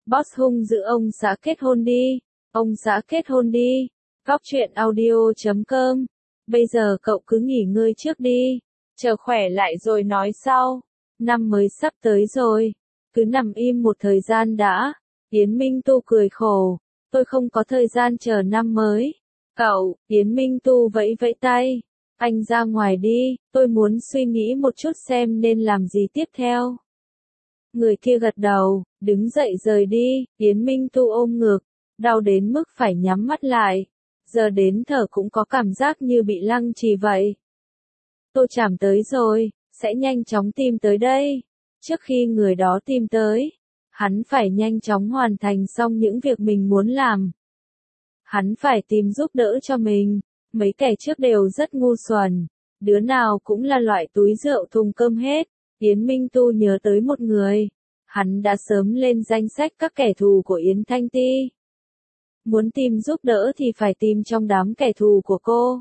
Boss hung dữ ông xã kết hôn đi. Ông xã kết hôn đi. Góc truyện audio.com. Bây giờ cậu cứ nghỉ ngơi trước đi. Chờ khỏe lại rồi nói sau. Năm mới sắp tới rồi. Cứ nằm im một thời gian đã. Yến Minh Tu cười khổ. Tôi không có thời gian chờ năm mới. Cậu, Yến Minh Tu vẫy vẫy tay. Anh ra ngoài đi, tôi muốn suy nghĩ một chút xem nên làm gì tiếp theo. Người kia gật đầu, đứng dậy rời đi, Yến Minh Tu ôm ngực, đau đến mức phải nhắm mắt lại. Giờ đến thở cũng có cảm giác như bị lăng trì vậy. Tô Trảm tới rồi, sẽ nhanh chóng tìm tới đây. Trước khi người đó tìm tới, hắn phải nhanh chóng hoàn thành xong những việc mình muốn làm. Hắn phải tìm giúp đỡ cho mình. Mấy kẻ trước đều rất ngu xuẩn, đứa nào cũng là loại túi rượu thùng cơm hết. Yến Minh Tu nhớ tới một người, hắn đã sớm lên danh sách các kẻ thù của Yến Thanh Ti. Muốn tìm giúp đỡ thì phải tìm trong đám kẻ thù của cô.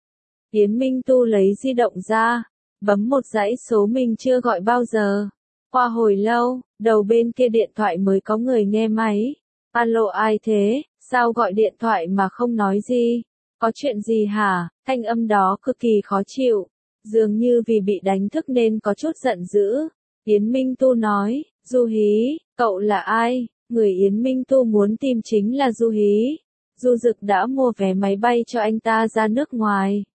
Yến Minh Tu lấy di động ra, bấm một dãy số mình chưa gọi bao giờ. Qua hồi lâu, đầu bên kia điện thoại mới có người nghe máy. Alo, ai thế, sao gọi điện thoại mà không nói gì? Có chuyện gì hả? Thanh âm đó cực kỳ khó chịu, dường như vì bị đánh thức nên có chút giận dữ. Yến Minh Tu nói, Du Hí, cậu là ai? Người Yến Minh Tu muốn tìm chính là Du Hí. Du Dực đã mua vé máy bay cho anh ta ra nước ngoài.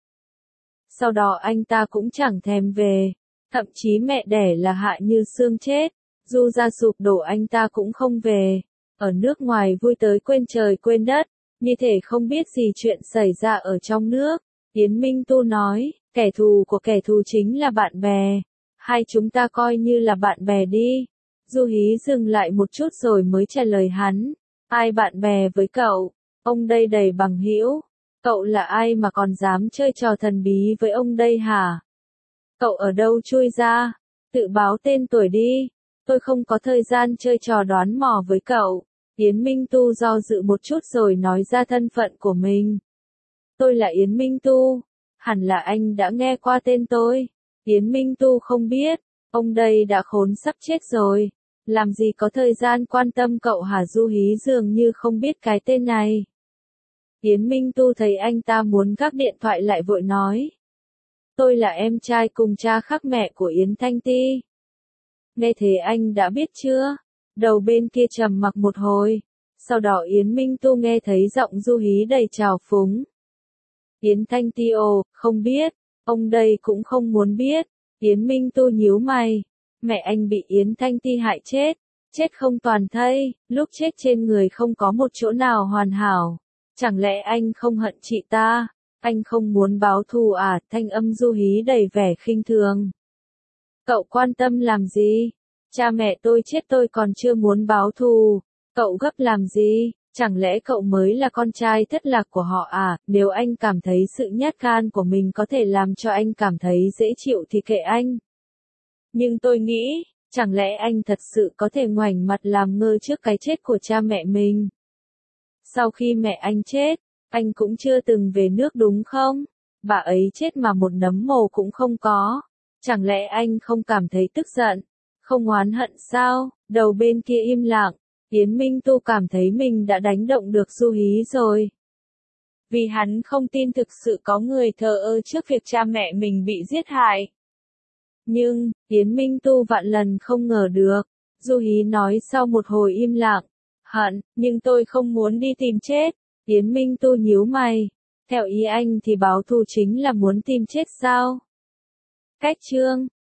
Sau đó anh ta cũng chẳng thèm về, thậm chí mẹ đẻ là Hạ Như Sương chết, Du ra sụp đổ anh ta cũng không về. Ở nước ngoài vui tới quên trời quên đất. Như thể không biết gì chuyện xảy ra ở trong nước. Yến Minh Tu nói, kẻ thù của kẻ thù chính là bạn bè. Hai chúng ta coi như là bạn bè đi. Du Hí dừng lại một chút rồi mới trả lời hắn. Ai bạn bè với cậu? Ông đây đầy bằng hữu. Cậu là ai mà còn dám chơi trò thần bí với ông đây hả? Cậu ở đâu chui ra? Tự báo tên tuổi đi. Tôi không có thời gian chơi trò đoán mò với cậu. Yến Minh Tu do dự một chút rồi nói ra thân phận của mình. Tôi là Yến Minh Tu. Hẳn là anh đã nghe qua tên tôi. Yến Minh Tu không biết. Ông đây đã khốn sắp chết rồi. Làm gì có thời gian quan tâm cậu hả? Du Hí dường như không biết cái tên này. Yến Minh Tu thấy anh ta muốn gác điện thoại lại vội nói. Tôi là em trai cùng cha khác mẹ của Yến Thanh Ti. Nghe thế anh đã biết chưa? Đầu bên kia trầm mặc một hồi. Sau đó Yến Minh Tu nghe thấy giọng Du Hí đầy trào phúng. Yến Thanh Ti ồ, không biết. Ông đây cũng không muốn biết. Yến Minh Tu nhíu mày. Mẹ anh bị Yến Thanh Ti hại chết. Chết không toàn thây, lúc chết trên người không có một chỗ nào hoàn hảo. Chẳng lẽ anh không hận chị ta? Anh không muốn báo thù à? Thanh âm Du Hí đầy vẻ khinh thường. Cậu quan tâm làm gì? Cha mẹ tôi chết tôi còn chưa muốn báo thù. Cậu gấp làm gì? Chẳng lẽ cậu mới là con trai thất lạc của họ à? Nếu anh cảm thấy sự nhát gan của mình có thể làm cho anh cảm thấy dễ chịu thì kệ anh. Nhưng tôi nghĩ, chẳng lẽ anh thật sự có thể ngoảnh mặt làm ngơ trước cái chết của cha mẹ mình? Sau khi mẹ anh chết, anh cũng chưa từng về nước đúng không? Bà ấy chết mà một nấm mồ cũng không có. Chẳng lẽ anh không cảm thấy tức giận? Không oán hận sao? Đầu bên kia im lặng. Yến Minh Tu cảm thấy mình đã đánh động được Du Hí rồi. Vì hắn không tin thực sự có người thờ ơ trước việc cha mẹ mình bị giết hại. Nhưng, Yến Minh Tu vạn lần không ngờ được. Du Hí nói sau một hồi im lặng. Hận, nhưng tôi không muốn đi tìm chết. Yến Minh Tu nhíu mày. Theo ý anh thì báo thù chính là muốn tìm chết sao? Cách chương